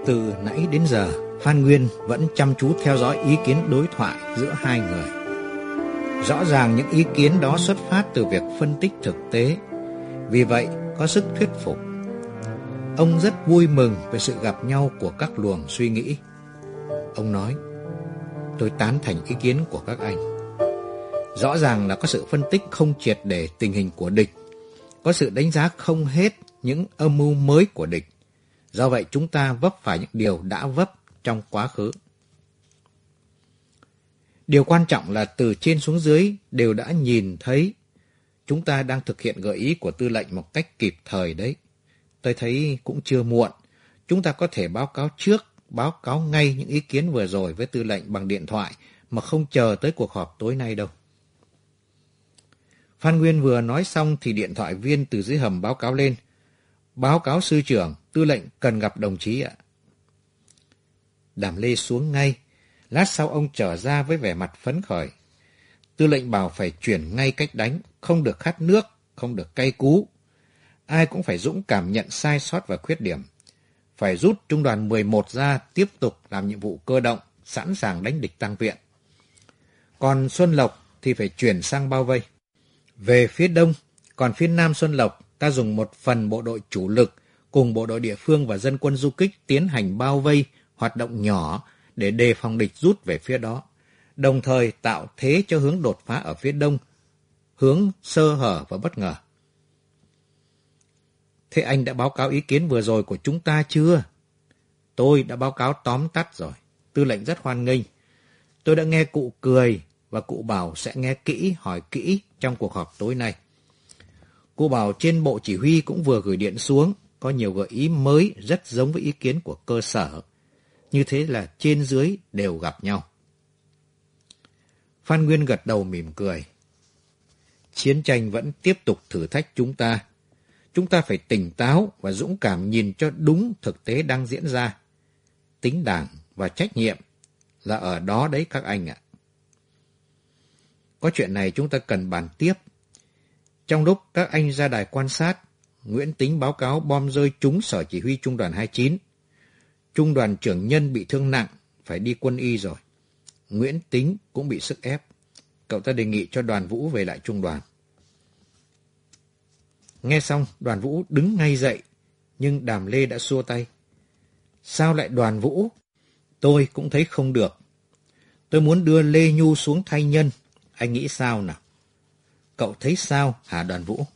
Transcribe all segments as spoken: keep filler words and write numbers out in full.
Từ nãy đến giờ, Phan Nguyên vẫn chăm chú theo dõi ý kiến đối thoại giữa hai người. Rõ ràng những ý kiến đó xuất phát từ việc phân tích thực tế, vì vậy có sức thuyết phục. Ông rất vui mừng về sự gặp nhau của các luồng suy nghĩ. Ông nói, tôi tán thành ý kiến của các anh. Rõ ràng là có sự phân tích không triệt để tình hình của địch, có sự đánh giá không hết những âm mưu mới của địch. Do vậy chúng ta vấp phải những điều đã vấp trong quá khứ. Điều quan trọng là từ trên xuống dưới đều đã nhìn thấy chúng ta đang thực hiện gợi ý của tư lệnh một cách kịp thời đấy. Tôi thấy cũng chưa muộn. Chúng ta có thể báo cáo trước, báo cáo ngay những ý kiến vừa rồi với tư lệnh bằng điện thoại mà không chờ tới cuộc họp tối nay đâu. Phan Nguyên vừa nói xong thì điện thoại viên từ dưới hầm báo cáo lên. Báo cáo sư trưởng, tư lệnh cần gặp đồng chí ạ. Đàm Lê xuống ngay. Lát sau ông trở ra với vẻ mặt phấn khởi. Tư lệnh bảo phải chuyển ngay cách đánh, không được khát nước, không được cay cú. Ai cũng phải dũng cảm nhận sai sót và khuyết điểm. Phải rút trung đoàn mười một ra tiếp tục làm nhiệm vụ cơ động, sẵn sàng đánh địch tăng viện. Còn Xuân Lộc thì phải chuyển sang bao vây. Về phía đông, còn phía nam Xuân Lộc, ta dùng một phần bộ đội chủ lực cùng bộ đội địa phương và dân quân du kích tiến hành bao vây, hoạt động nhỏ để đề phòng địch rút về phía đó, đồng thời tạo thế cho hướng đột phá ở phía đông, hướng sơ hở và bất ngờ. Thế anh đã báo cáo ý kiến vừa rồi của chúng ta chưa? Tôi đã báo cáo tóm tắt rồi. Tư lệnh rất hoan nghênh. Tôi đã nghe cụ cười và cụ bảo sẽ nghe kỹ, hỏi kỹ trong cuộc họp tối nay. Cụ bảo trên bộ chỉ huy cũng vừa gửi điện xuống, có nhiều gợi ý mới rất giống với ý kiến của cơ sở. Như thế là trên dưới đều gặp nhau. Phan Nguyên gật đầu mỉm cười. Chiến tranh vẫn tiếp tục thử thách chúng ta. Chúng ta phải tỉnh táo và dũng cảm nhìn cho đúng thực tế đang diễn ra. Tính đảng và trách nhiệm là ở đó đấy các anh ạ. Có chuyện này chúng ta cần bàn tiếp. Trong lúc các anh ra đài quan sát, Nguyễn Tính báo cáo bom rơi trúng sở chỉ huy trung đoàn hai mươi chín. Trung đoàn trưởng Nhân bị thương nặng, phải đi quân y rồi. Nguyễn Tính cũng bị sức ép. Cậu ta đề nghị cho Đoàn Vũ về lại trung đoàn. Nghe xong, Đoàn Vũ đứng ngay dậy, nhưng Đàm Lê đã xua tay. Sao lại Đoàn Vũ? Tôi cũng thấy không được. Tôi muốn đưa Lê Nhu xuống thay Nhân. Anh nghĩ sao nào? Cậu thấy sao hả Đoàn Vũ?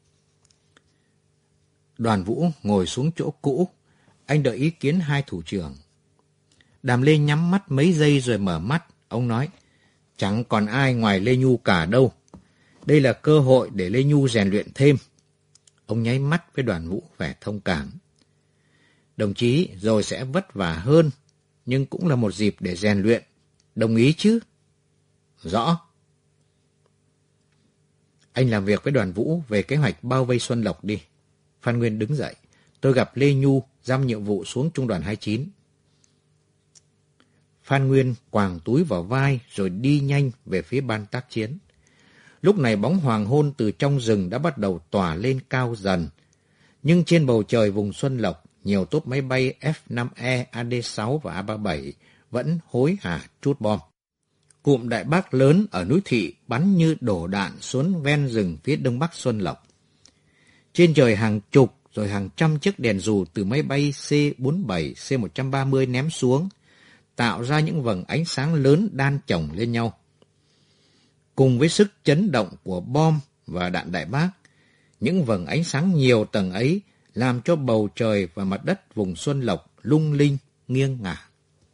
Đoàn Vũ ngồi xuống chỗ cũ. Anh đợi ý kiến hai thủ trưởng. Đàm Lê nhắm mắt mấy giây rồi mở mắt. Ông nói, chẳng còn ai ngoài Lê Nhu cả đâu. Đây là cơ hội để Lê Nhu rèn luyện thêm. Ông nháy mắt với Đoàn Vũ vẻ thông cảm. Đồng chí rồi sẽ vất vả hơn, nhưng cũng là một dịp để rèn luyện. Đồng ý chứ? Rõ. Anh làm việc với Đoàn Vũ về kế hoạch bao vây Xuân Lộc đi. Phan Nguyên đứng dậy. Tôi gặp Lê Nhu, giam nhiệm vụ xuống trung đoàn hai mươi chín. Phan Nguyên quàng túi vào vai rồi đi nhanh về phía ban tác chiến. Lúc này bóng hoàng hôn từ trong rừng đã bắt đầu tỏa lên cao dần. Nhưng trên bầu trời vùng Xuân Lộc, nhiều tốp máy bay F năm E, A D sáu và A ba mươi bảy vẫn hối hả trút bom. Cụm đại bác lớn ở núi Thị bắn như đổ đạn xuống ven rừng phía đông bắc Xuân Lộc. Trên trời hàng chục rồi hàng trăm chiếc đèn dù từ máy bay C bốn mươi bảy, C một trăm ba mươi ném xuống, tạo ra những vầng ánh sáng lớn đan chồng lên nhau. Cùng với sức chấn động của bom và đạn đại bác, những vầng ánh sáng nhiều tầng ấy làm cho bầu trời và mặt đất vùng Xuân Lộc lung linh, nghiêng ngả.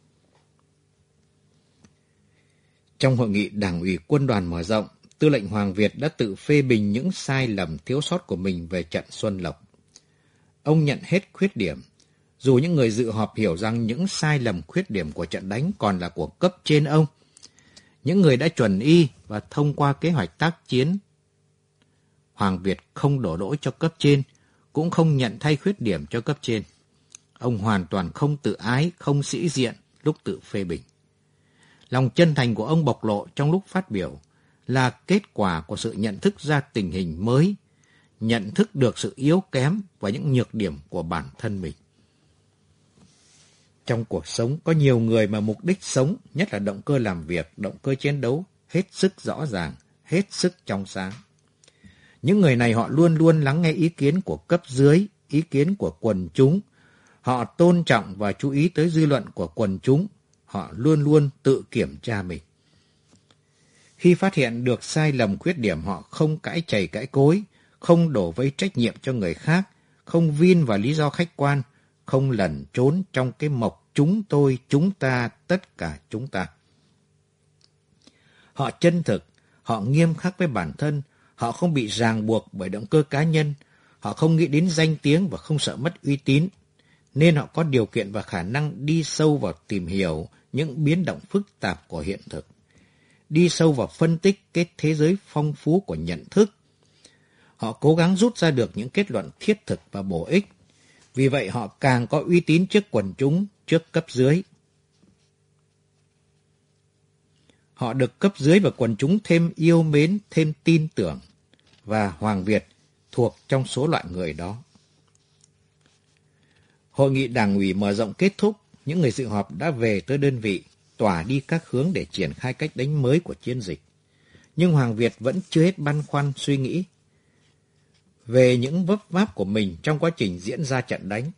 Trong hội nghị Đảng ủy Quân đoàn mở rộng, Tư lệnh Hoàng Việt đã tự phê bình những sai lầm thiếu sót của mình về trận Xuân Lộc. Ông nhận hết khuyết điểm, dù những người dự họp hiểu rằng những sai lầm khuyết điểm của trận đánh còn là của cấp trên ông. Những người đã chuẩn y và thông qua kế hoạch tác chiến, Hoàng Việt không đổ lỗi cho cấp trên, cũng không nhận thay khuyết điểm cho cấp trên. Ông hoàn toàn không tự ái, không sĩ diện lúc tự phê bình. Lòng chân thành của ông bộc lộ trong lúc phát biểu là kết quả của sự nhận thức ra tình hình mới, nhận thức được sự yếu kém và những nhược điểm của bản thân mình. Trong cuộc sống có nhiều người mà mục đích sống, nhất là động cơ làm việc, động cơ chiến đấu, hết sức rõ ràng, hết sức trong sáng. Những người này họ luôn luôn lắng nghe ý kiến của cấp dưới, ý kiến của quần chúng. Họ tôn trọng và chú ý tới dư luận của quần chúng. Họ luôn luôn tự kiểm tra mình. Khi phát hiện được sai lầm khuyết điểm, họ không cãi chày cãi cối, không đổ vấy trách nhiệm cho người khác, không vin vào lý do khách quan, không lẩn trốn trong cái mộc chúng tôi, chúng ta, tất cả chúng ta. Họ chân thực, họ nghiêm khắc với bản thân, họ không bị ràng buộc bởi động cơ cá nhân, họ không nghĩ đến danh tiếng và không sợ mất uy tín, nên họ có điều kiện và khả năng đi sâu vào tìm hiểu những biến động phức tạp của hiện thực, đi sâu vào phân tích cái thế giới phong phú của nhận thức. Họ cố gắng rút ra được những kết luận thiết thực và bổ ích, vì vậy họ càng có uy tín trước quần chúng, trước cấp dưới. Họ được cấp dưới và quần chúng thêm yêu mến, thêm tin tưởng, và Hoàng Việt thuộc trong số loại người đó. Hội nghị đảng ủy mở rộng kết thúc, những người dự họp đã về tới đơn vị, tỏa đi các hướng để triển khai cách đánh mới của chiến dịch. Nhưng Hoàng Việt vẫn chưa hết băn khoăn suy nghĩ về những vấp váp của mình trong quá trình diễn ra trận đánh.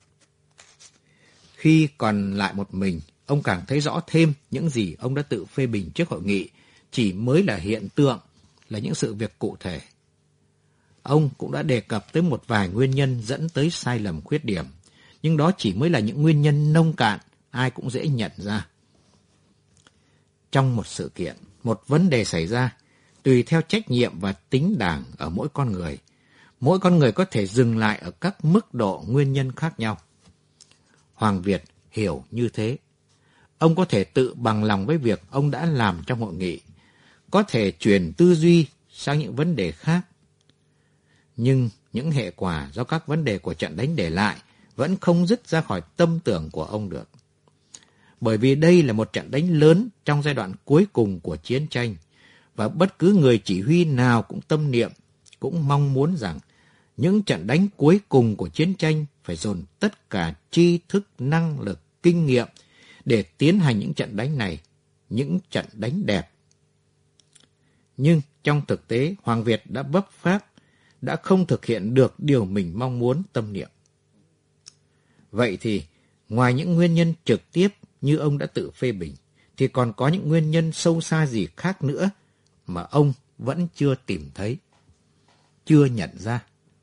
Khi còn lại một mình, ông càng thấy rõ thêm những gì ông đã tự phê bình trước hội nghị chỉ mới là hiện tượng, là những sự việc cụ thể. Ông cũng đã đề cập tới một vài nguyên nhân dẫn tới sai lầm khuyết điểm, nhưng đó chỉ mới là những nguyên nhân nông cạn, ai cũng dễ nhận ra. Trong một sự kiện, một vấn đề xảy ra, tùy theo trách nhiệm và tính đảng ở mỗi con người, mỗi con người có thể dừng lại ở các mức độ nguyên nhân khác nhau. Hoàng Việt hiểu như thế. Ông có thể tự bằng lòng với việc ông đã làm trong hội nghị, có thể chuyển tư duy sang những vấn đề khác. Nhưng những hệ quả do các vấn đề của trận đánh để lại vẫn không dứt ra khỏi tâm tưởng của ông được. Bởi vì đây là một trận đánh lớn trong giai đoạn cuối cùng của chiến tranh, và bất cứ người chỉ huy nào cũng tâm niệm, cũng mong muốn rằng những trận đánh cuối cùng của chiến tranh phải dồn tất cả tri thức, năng lực, kinh nghiệm để tiến hành những trận đánh này, những trận đánh đẹp. Nhưng trong thực tế, Hoàng Việt đã vấp pháp, đã không thực hiện được điều mình mong muốn tâm niệm. Vậy thì, ngoài những nguyên nhân trực tiếp như ông đã tự phê bình, thì còn có những nguyên nhân sâu xa gì khác nữa mà ông vẫn chưa tìm thấy, chưa nhận ra.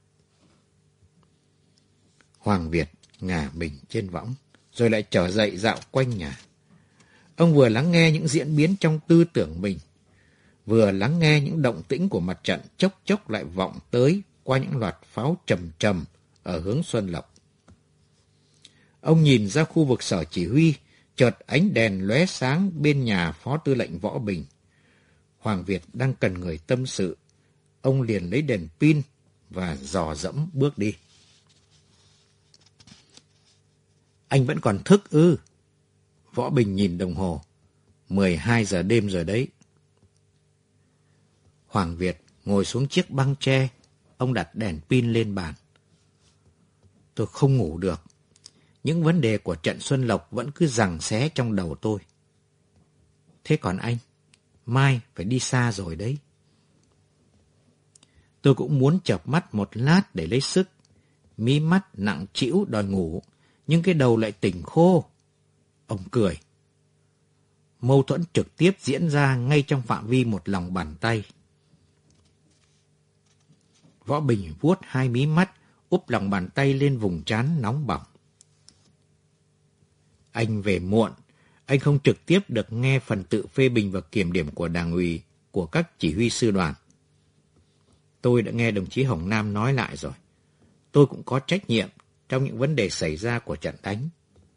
Hoàng Việt ngả mình trên võng, rồi lại trở dậy dạo quanh nhà. Ông vừa lắng nghe những diễn biến trong tư tưởng mình, vừa lắng nghe những động tĩnh của mặt trận chốc chốc lại vọng tới qua những loạt pháo trầm trầm ở hướng Xuân Lộc. Ông nhìn ra khu vực sở chỉ huy, chợt ánh đèn lóe sáng bên nhà Phó Tư lệnh Võ Bình. Hoàng Việt đang cần người tâm sự. Ông liền lấy đèn pin và dò dẫm bước đi. Anh vẫn còn thức ư? Võ Bình nhìn đồng hồ. mười hai giờ đêm rồi đấy. Hoàng Việt ngồi xuống chiếc băng tre. Ông đặt đèn pin lên bàn. Tôi không ngủ được. Những vấn đề của trận Xuân Lộc vẫn cứ giằng xé trong đầu tôi. Thế còn anh? Mai phải đi xa rồi đấy. Tôi cũng muốn chợp mắt một lát để lấy sức. Mí mắt nặng trĩu đòi ngủ, nhưng cái đầu lại tỉnh khô. Ông cười. Mâu thuẫn trực tiếp diễn ra ngay trong phạm vi một lòng bàn tay. Võ Bình vuốt hai mí mắt, úp lòng bàn tay lên vùng trán nóng bỏng. Anh về muộn, anh không trực tiếp được nghe phần tự phê bình và kiểm điểm của đảng ủy, của các chỉ huy sư đoàn. Tôi đã nghe đồng chí Hồng Nam nói lại rồi. Tôi cũng có trách nhiệm trong những vấn đề xảy ra của trận đánh.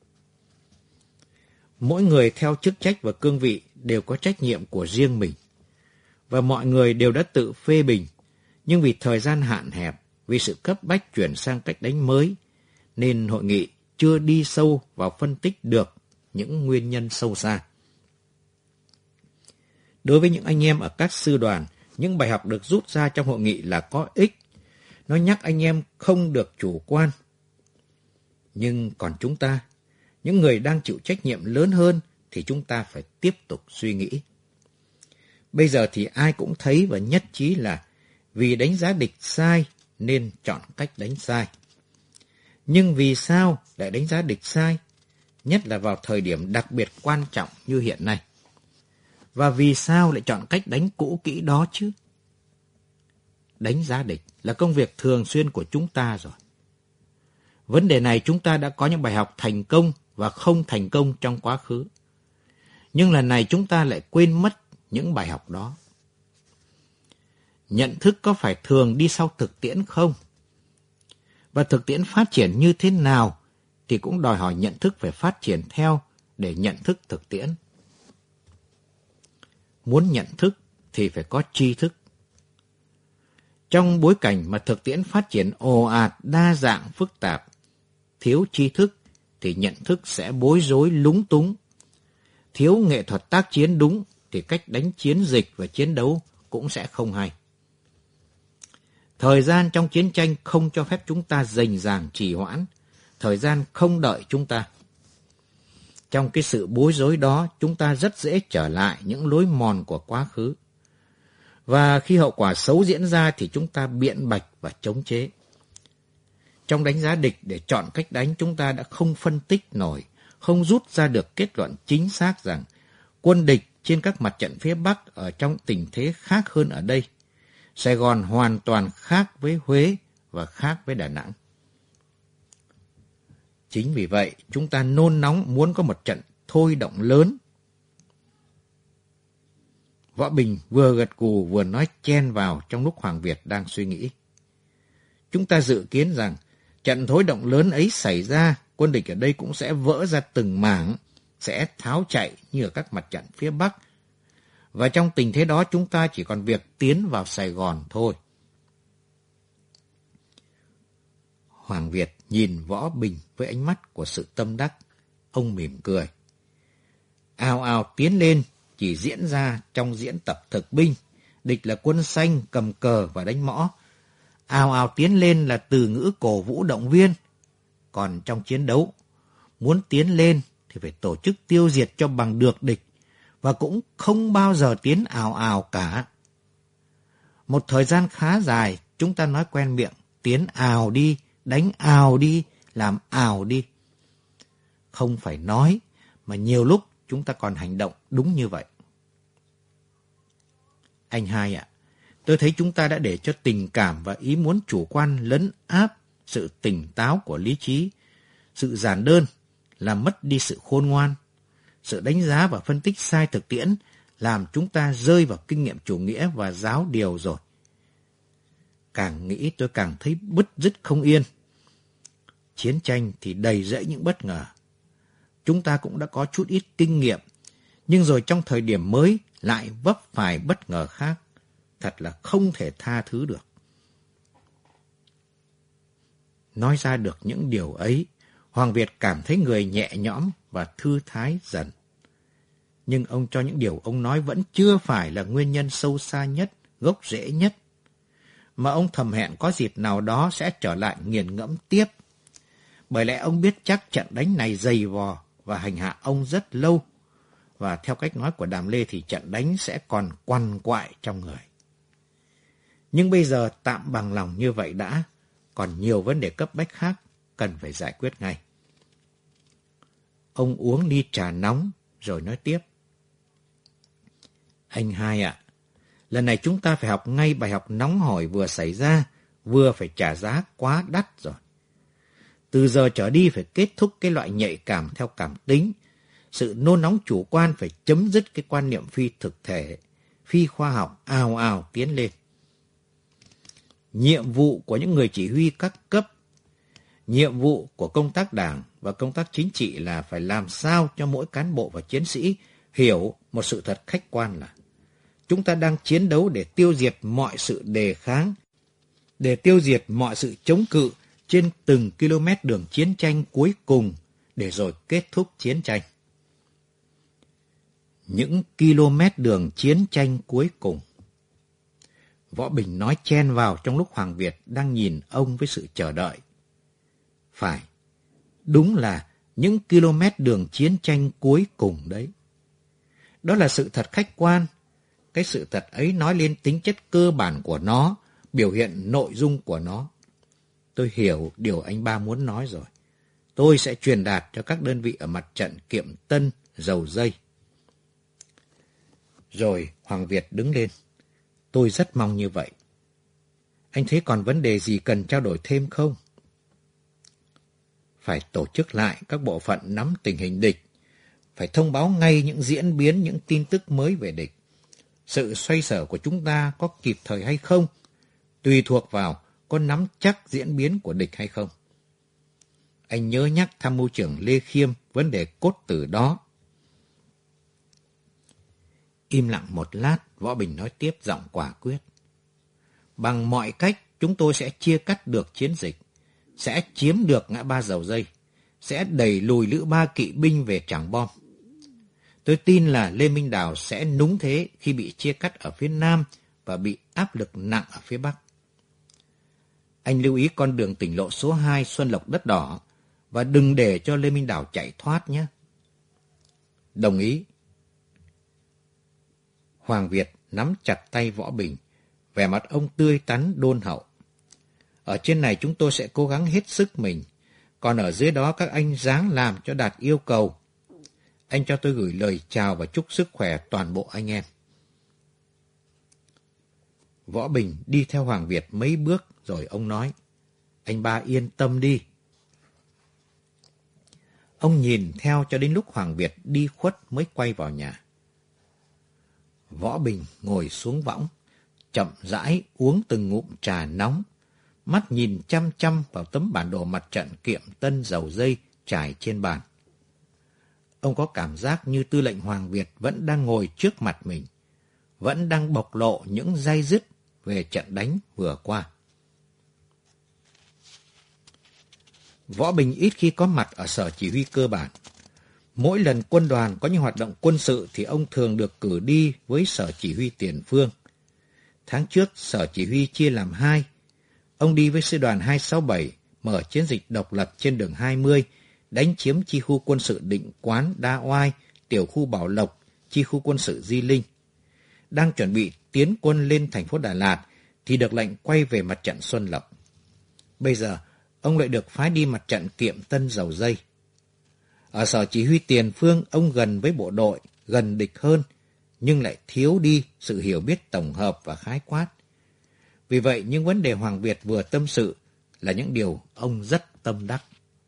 Mỗi người theo chức trách và cương vị đều có trách nhiệm của riêng mình. Và mọi người đều đã tự phê bình, nhưng vì thời gian hạn hẹp, vì sự cấp bách chuyển sang cách đánh mới, nên hội nghị chưa đi sâu vào phân tích được những nguyên nhân sâu xa. Đối với những anh em ở các sư đoàn, những bài học được rút ra trong hội nghị là có ích. Nó nhắc anh em không được chủ quan. Nhưng còn chúng ta, những người đang chịu trách nhiệm lớn hơn thì chúng ta phải tiếp tục suy nghĩ. Bây giờ thì ai cũng thấy và nhất trí là vì đánh giá địch sai nên chọn cách đánh sai. Nhưng vì sao lại đánh giá địch sai? Nhất là vào thời điểm đặc biệt quan trọng như hiện nay. Và vì sao lại chọn cách đánh cũ kỹ đó chứ? Đánh giá địch là công việc thường xuyên của chúng ta rồi. Vấn đề này chúng ta đã có những bài học thành công và không thành công trong quá khứ. Nhưng lần này chúng ta lại quên mất những bài học đó. Nhận thức có phải thường đi sau thực tiễn không? Và thực tiễn phát triển như thế nào thì cũng đòi hỏi nhận thức phải phát triển theo để nhận thức thực tiễn. Muốn nhận thức thì phải có tri thức. Trong bối cảnh mà thực tiễn phát triển ồ ạt, đa dạng, phức tạp, thiếu tri thức thì nhận thức sẽ bối rối, lúng túng. Thiếu nghệ thuật tác chiến đúng thì cách đánh chiến dịch và chiến đấu cũng sẽ không hay. Thời gian trong chiến tranh không cho phép chúng ta rành ràng trì hoãn. Thời gian không đợi chúng ta. Trong cái sự bối rối đó, chúng ta rất dễ trở lại những lối mòn của quá khứ. Và khi hậu quả xấu diễn ra thì chúng ta biện bạch và chống chế. Trong đánh giá địch để chọn cách đánh, chúng ta đã không phân tích nổi, không rút ra được kết luận chính xác rằng quân địch trên các mặt trận phía Bắc ở trong tình thế khác hơn ở đây. Sài Gòn hoàn toàn khác với Huế và khác với Đà Nẵng. Chính vì vậy, chúng ta nôn nóng muốn có một trận thôi động lớn. Võ Bình vừa gật gù vừa nói chen vào trong lúc Hoàng Việt đang suy nghĩ. Chúng ta dự kiến rằng trận thôi động lớn ấy xảy ra, quân địch ở đây cũng sẽ vỡ ra từng mảng, sẽ tháo chạy như ở các mặt trận phía Bắc. Và trong tình thế đó chúng ta chỉ còn việc tiến vào Sài Gòn thôi. Hoàng Việt nhìn Võ Bình với ánh mắt của sự tâm đắc. Ông mỉm cười. Ào ào tiến lên chỉ diễn ra trong diễn tập thực binh. Địch là quân xanh cầm cờ và đánh mõ. Ào ào tiến lên là từ ngữ cổ vũ động viên. Còn trong chiến đấu, muốn tiến lên thì phải tổ chức tiêu diệt cho bằng được địch. Và cũng không bao giờ tiến ào ào cả. Một thời gian khá dài, chúng ta nói quen miệng, tiến ào đi, đánh ào đi, làm ào đi. Không phải nói, mà nhiều lúc chúng ta còn hành động đúng như vậy. Anh hai ạ, tôi thấy chúng ta đã để cho tình cảm và ý muốn chủ quan lấn áp sự tỉnh táo của lý trí, sự giản đơn, làm mất đi sự khôn ngoan. Sự đánh giá và phân tích sai thực tiễn làm chúng ta rơi vào kinh nghiệm chủ nghĩa và giáo điều rồi. Càng nghĩ tôi càng thấy bứt rứt không yên. Chiến tranh thì đầy rẫy những bất ngờ. Chúng ta cũng đã có chút ít kinh nghiệm, nhưng rồi trong thời điểm mới lại vấp phải bất ngờ khác. Thật là không thể tha thứ được. Nói ra được những điều ấy, Hoàng Việt cảm thấy người nhẹ nhõm và thư thái dần. Nhưng ông cho những điều ông nói vẫn chưa phải là nguyên nhân sâu xa nhất, gốc rễ nhất. Mà ông thầm hẹn có dịp nào đó sẽ trở lại nghiền ngẫm tiếp. Bởi lẽ ông biết chắc trận đánh này dày vò và hành hạ ông rất lâu. Và theo cách nói của Đàm Lê thì trận đánh sẽ còn quằn quại trong người. Nhưng bây giờ tạm bằng lòng như vậy đã, còn nhiều vấn đề cấp bách khác cần phải giải quyết ngay. Ông uống ly trà nóng rồi nói tiếp. Anh hai ạ, lần này chúng ta phải học ngay bài học nóng hổi vừa xảy ra, vừa phải trả giá quá đắt rồi. Từ giờ trở đi phải kết thúc cái loại nhạy cảm theo cảm tính. Sự nôn nóng chủ quan phải chấm dứt cái quan niệm phi thực thể, phi khoa học, ào ào tiến lên. Nhiệm vụ của những người chỉ huy các cấp, nhiệm vụ của công tác đảng và công tác chính trị là phải làm sao cho mỗi cán bộ và chiến sĩ hiểu một sự thật khách quan là chúng ta đang chiến đấu để tiêu diệt mọi sự đề kháng, để tiêu diệt mọi sự chống cự trên từng km đường chiến tranh cuối cùng để rồi kết thúc chiến tranh. Những km đường chiến tranh cuối cùng. Võ Bình nói chen vào trong lúc Hoàng Việt đang nhìn ông với sự chờ đợi. Phải, đúng là những km đường chiến tranh cuối cùng đấy. Đó là sự thật khách quan. Cái sự thật ấy nói lên tính chất cơ bản của nó, biểu hiện nội dung của nó. Tôi hiểu điều anh ba muốn nói rồi. Tôi sẽ truyền đạt cho các đơn vị ở mặt trận Kiệm Tân, Dầu Dây. Rồi Hoàng Việt đứng lên. Tôi rất mong như vậy. Anh thấy còn vấn đề gì cần trao đổi thêm không? Phải tổ chức lại các bộ phận nắm tình hình địch. Phải thông báo ngay những diễn biến, những tin tức mới về địch. Sự xoay sở của chúng ta có kịp thời hay không, tùy thuộc vào có nắm chắc diễn biến của địch hay không. Anh nhớ nhắc tham mưu trưởng Lê Khiêm vấn đề cốt tử đó. Im lặng một lát, Võ Bình nói tiếp giọng quả quyết. Bằng mọi cách, chúng tôi sẽ chia cắt được chiến dịch, sẽ chiếm được ngã ba Dầu Dây, sẽ đẩy lùi Lữ Ba kỵ binh về Trảng Bom. Tôi tin là Lê Minh Đào sẽ núng thế khi bị chia cắt ở phía Nam và bị áp lực nặng ở phía Bắc. Anh lưu ý con đường tỉnh lộ số hai Xuân Lộc Đất Đỏ và đừng để cho Lê Minh Đào chạy thoát nhé. Đồng ý. Hoàng Việt nắm chặt tay Võ Bình, vẻ mặt ông tươi tắn đôn hậu. Ở trên này chúng tôi sẽ cố gắng hết sức mình, còn ở dưới đó các anh ráng làm cho đạt yêu cầu. Anh cho tôi gửi lời chào và chúc sức khỏe toàn bộ anh em. Võ Bình đi theo Hoàng Việt mấy bước rồi ông nói, anh ba yên tâm đi. Ông nhìn theo cho đến lúc Hoàng Việt đi khuất mới quay vào nhà. Võ Bình ngồi xuống võng, chậm rãi uống từng ngụm trà nóng, mắt nhìn chăm chăm vào tấm bản đồ mặt trận Kiệm Tân Dầu Dây trải trên bàn. Ông có cảm giác như tư lệnh Hoàng Việt vẫn đang ngồi trước mặt mình, vẫn đang bộc lộ những day dứt về trận đánh vừa qua. Võ Bình ít khi có mặt ở sở chỉ huy cơ bản. Mỗi lần quân đoàn có những hoạt động quân sự thì ông thường được cử đi với sở chỉ huy tiền phương. Tháng trước, sở chỉ huy chia làm hai. Ông đi với sư đoàn hai sáu bảy mở chiến dịch độc lập trên đường hai mươi, đánh chiếm chi khu quân sự Định Quán, Đa Oai, tiểu khu Bảo Lộc, chi khu quân sự Di Linh. Đang chuẩn bị tiến quân lên thành phố Đà Lạt thì được lệnh quay về mặt trận Xuân Lộc. Bây giờ, ông lại được phái đi mặt trận Kiệm Tân Dầu Dây. Ở sở chỉ huy tiền phương, ông gần với bộ đội, gần địch hơn, nhưng lại thiếu đi sự hiểu biết tổng hợp và khái quát. Vì vậy, những vấn đề Hoàng Việt vừa tâm sự là những điều ông rất tâm đắc.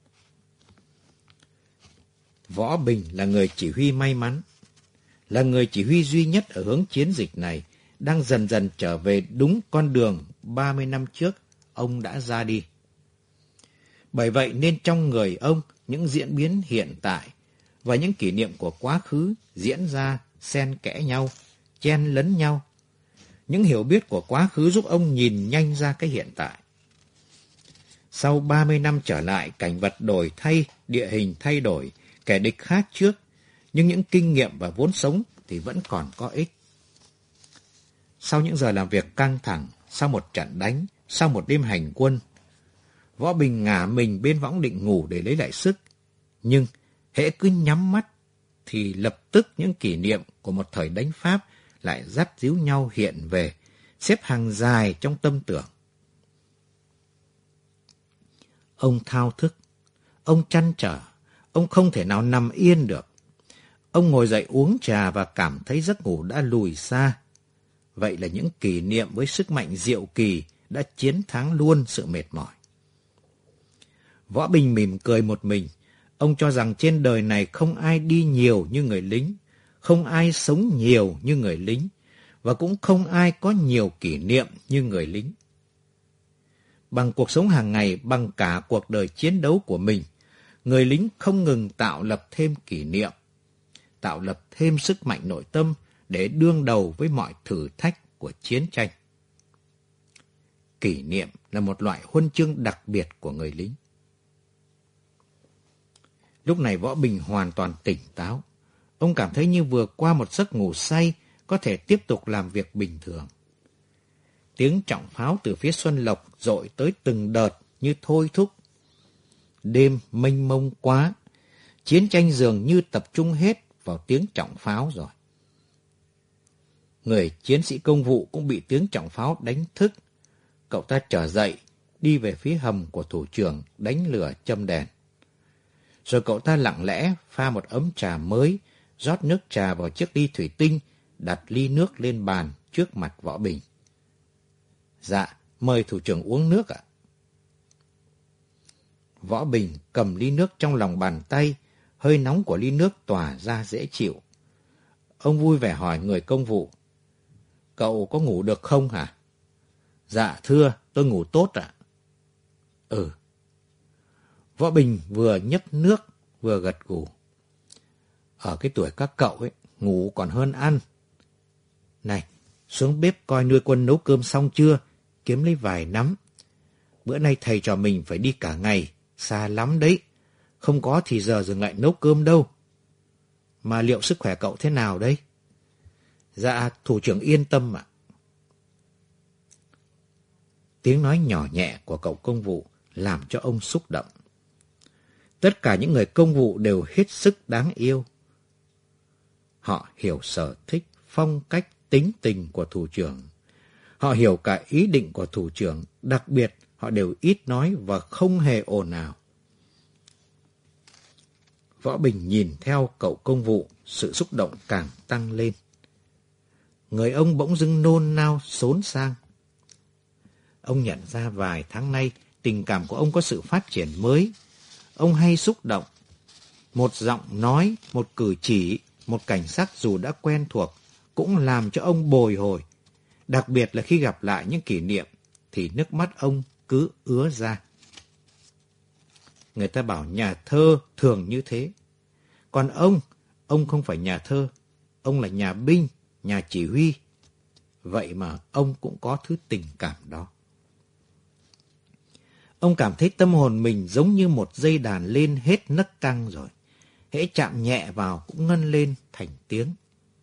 Võ Bình là người chỉ huy may mắn, là người chỉ huy duy nhất ở hướng chiến dịch này, đang dần dần trở về đúng con đường ba mươi năm trước ông đã ra đi. Bởi vậy nên trong người ông, những diễn biến hiện tại và những kỷ niệm của quá khứ diễn ra xen kẽ nhau, chen lấn nhau. Những hiểu biết của quá khứ giúp ông nhìn nhanh ra cái hiện tại. Sau ba mươi năm trở lại, cảnh vật đổi thay, địa hình thay đổi, kẻ địch khác trước, nhưng những kinh nghiệm và vốn sống thì vẫn còn có ích. Sau những giờ làm việc căng thẳng, sau một trận đánh, sau một đêm hành quân, Võ Bình ngả mình bên võng định ngủ để lấy lại sức. Nhưng hễ cứ nhắm mắt thì lập tức những kỷ niệm của một thời đánh Pháp lại dắt díu nhau hiện về, xếp hàng dài trong tâm tưởng. Ông thao thức, ông trăn trở, ông không thể nào nằm yên được. Ông ngồi dậy uống trà và cảm thấy giấc ngủ đã lùi xa. Vậy là những kỷ niệm với sức mạnh diệu kỳ đã chiến thắng luôn sự mệt mỏi. Võ Bình mỉm cười một mình. Ông cho rằng trên đời này không ai đi nhiều như người lính, không ai sống nhiều như người lính, và cũng không ai có nhiều kỷ niệm như người lính. Bằng cuộc sống hàng ngày, bằng cả cuộc đời chiến đấu của mình, người lính không ngừng tạo lập thêm kỷ niệm, tạo lập thêm sức mạnh nội tâm để đương đầu với mọi thử thách của chiến tranh. Kỷ niệm là một loại huân chương đặc biệt của người lính. Lúc này Võ Bình hoàn toàn tỉnh táo. Ông cảm thấy như vừa qua một giấc ngủ say, có thể tiếp tục làm việc bình thường. Tiếng trọng pháo từ phía Xuân Lộc dội tới từng đợt như thôi thúc. Đêm mênh mông quá, chiến tranh dường như tập trung hết vào tiếng trọng pháo rồi. Người chiến sĩ công vụ cũng bị tiếng trọng pháo đánh thức. Cậu ta trở dậy, đi về phía hầm của thủ trưởng, đánh lửa châm đèn. Rồi cậu ta lặng lẽ pha một ấm trà mới, rót nước trà vào chiếc ly thủy tinh, đặt ly nước lên bàn trước mặt Võ Bình. Dạ, mời thủ trưởng uống nước ạ. Võ Bình cầm ly nước trong lòng bàn tay, hơi nóng của ly nước tỏa ra dễ chịu. Ông vui vẻ hỏi người công vụ, cậu có ngủ được không hả? Dạ thưa, tôi ngủ tốt ạ. Ừ. Võ Bình vừa nhấp nước, vừa gật gù. Ở cái tuổi các cậu ấy, ngủ còn hơn ăn. Này, xuống bếp coi nuôi quân nấu cơm xong chưa, kiếm lấy vài nắm. Bữa nay thầy trò mình phải đi cả ngày, xa lắm đấy. Không có thì giờ dừng lại nấu cơm đâu. Mà liệu sức khỏe cậu thế nào đấy? Dạ, thủ trưởng yên tâm ạ. Tiếng nói nhỏ nhẹ của cậu công vụ làm cho ông xúc động. Tất cả những người công vụ đều hết sức đáng yêu. Họ hiểu sở thích, phong cách, tính tình của thủ trưởng. Họ hiểu cả ý định của thủ trưởng, đặc biệt họ đều ít nói và không hề ồn ào. Võ Bình nhìn theo cậu công vụ, sự xúc động càng tăng lên. Người ông bỗng dưng nôn nao xốn sang. Ông nhận ra vài tháng nay tình cảm của ông có sự phát triển mới. Ông hay xúc động. Một giọng nói, một cử chỉ, một cảnh sắc dù đã quen thuộc cũng làm cho ông bồi hồi. Đặc biệt là khi gặp lại những kỷ niệm thì nước mắt ông cứ ứa ra. Người ta bảo nhà thơ thường như thế. Còn ông, ông không phải nhà thơ. Ông là nhà binh, nhà chỉ huy. Vậy mà ông cũng có thứ tình cảm đó. Ông cảm thấy tâm hồn mình giống như một dây đàn lên hết nấc căng rồi. Hễ chạm nhẹ vào cũng ngân lên thành tiếng.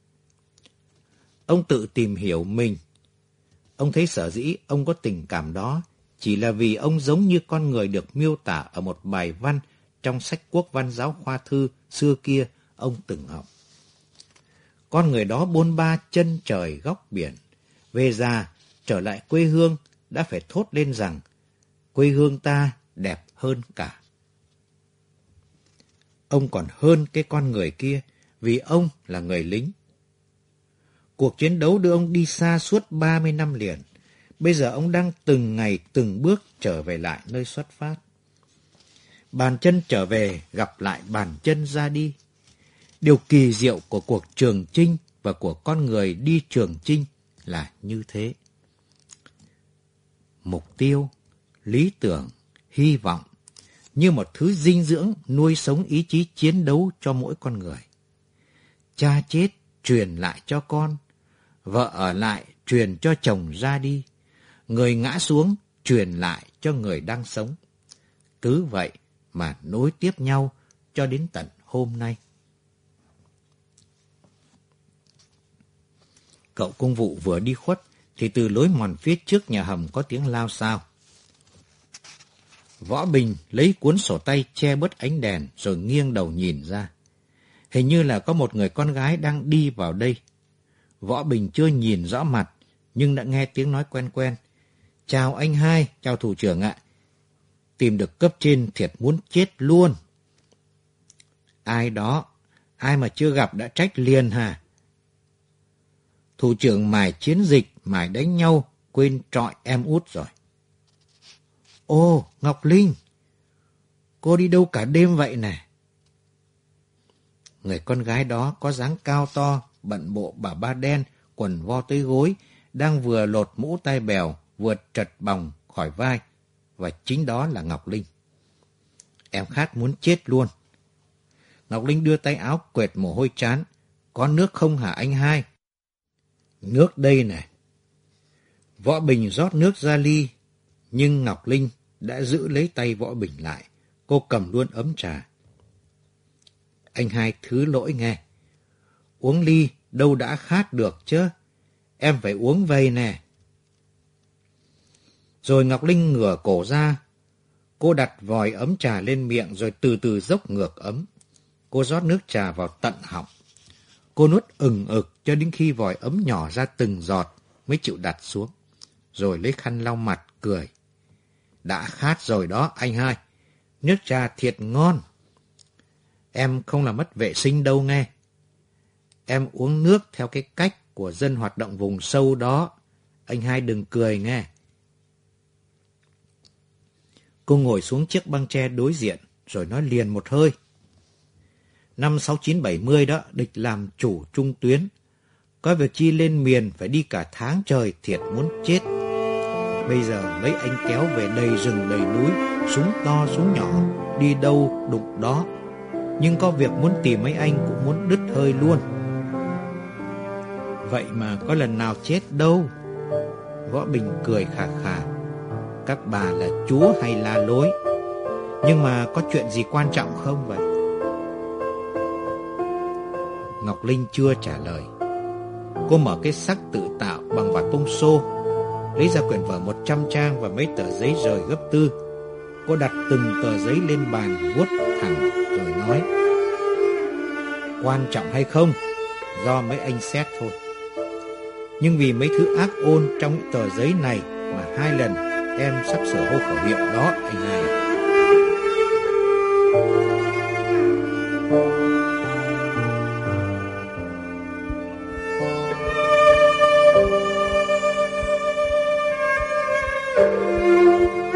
Ông tự tìm hiểu mình. Ông thấy sở dĩ ông có tình cảm đó chỉ là vì ông giống như con người được miêu tả ở một bài văn trong sách Quốc văn giáo khoa thư xưa kia ông từng học. Con người đó bôn ba chân trời góc biển. Về già, trở lại quê hương đã phải thốt lên rằng quê hương ta đẹp hơn cả. Ông còn hơn cái con người kia vì ông là người lính. Cuộc chiến đấu đưa ông đi xa suốt ba mươi năm liền. Bây giờ ông đang từng ngày từng bước trở về lại nơi xuất phát. Bàn chân trở về gặp lại bàn chân ra đi. Điều kỳ diệu của cuộc trường chinh và của con người đi trường chinh là như thế. Mục tiêu, lý tưởng, hy vọng như một thứ dinh dưỡng nuôi sống ý chí chiến đấu cho mỗi con người. Cha chết truyền lại cho con, vợ ở lại truyền cho chồng ra đi, người ngã xuống truyền lại cho người đang sống. Cứ vậy mà nối tiếp nhau cho đến tận hôm nay. Cậu công vụ vừa đi khuất thì từ lối mòn phía trước nhà hầm có tiếng lao xao. Võ Bình lấy cuốn sổ tay che bớt ánh đèn rồi nghiêng đầu nhìn ra. Hình như là có một người con gái đang đi vào đây. Võ Bình chưa nhìn rõ mặt nhưng đã nghe tiếng nói quen quen. Chào anh hai, chào thủ trưởng ạ. Tìm được cấp trên thiệt muốn chết luôn. Ai đó, ai mà chưa gặp đã trách liền hả? Thủ trưởng mải chiến dịch, mải đánh nhau, quên trọi em út rồi. Ô, Ngọc Linh, cô đi đâu cả đêm vậy nè? Người con gái đó có dáng cao to, bận bộ bà ba đen, quần vo tới gối, đang vừa lột mũ tai bèo, vừa trật bòng khỏi vai, và chính đó là Ngọc Linh. Em khát muốn chết luôn. Ngọc Linh đưa tay áo quệt mồ hôi trán. Có nước không hả anh hai? Nước đây này. Võ Bình rót nước ra ly, nhưng Ngọc Linh đã giữ lấy tay Võ Bình lại. Cô cầm luôn ấm trà. Anh hai thứ lỗi nghe. Uống ly đâu đã khát được chứ. Em phải uống vầy nè. Rồi Ngọc Linh ngửa cổ ra. Cô đặt vòi ấm trà lên miệng rồi từ từ dốc ngược ấm. Cô rót nước trà vào tận họng. Cô nuốt ừng ực cho đến khi vòi ấm nhỏ ra từng giọt mới chịu đặt xuống. Rồi lấy khăn lau mặt, cười. Đã khát rồi đó anh hai. Nước trà thiệt ngon. Em không làm mất vệ sinh đâu nghe. Em uống nước theo cái cách của dân hoạt động vùng sâu đó. Anh hai đừng cười nghe. Cô ngồi xuống chiếc băng tre đối diện, rồi nói liền một hơi. Năm sáu chín bảy mươi đó, địch làm chủ trung tuyến. Có việc chi lên miền phải đi cả tháng trời, thiệt muốn chết. Bây giờ mấy anh kéo về đầy rừng đầy núi, súng to súng nhỏ, đi đâu đụng đó. Nhưng có việc muốn tìm mấy anh cũng muốn đứt hơi luôn. Vậy mà có lần nào chết đâu. Võ Bình cười khà khà. Các bà là chúa hay la lối? Nhưng mà có chuyện gì quan trọng không vậy? Ngọc Linh chưa trả lời. Cô mở cái xắc tự tạo bằng vạt bông xô, lấy ra quyển vở một trăm trang và mấy tờ giấy rời gấp tư. Cô đặt từng tờ giấy lên bàn, vuốt thẳng rồi nói: Quan trọng hay không, do mấy anh xét thôi. Nhưng vì mấy thứ ác ôn trong những tờ giấy này mà hai lần em sắp sửa hô khẩu hiệu đó anh hai ạ.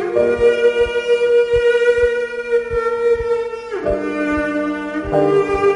Thank you.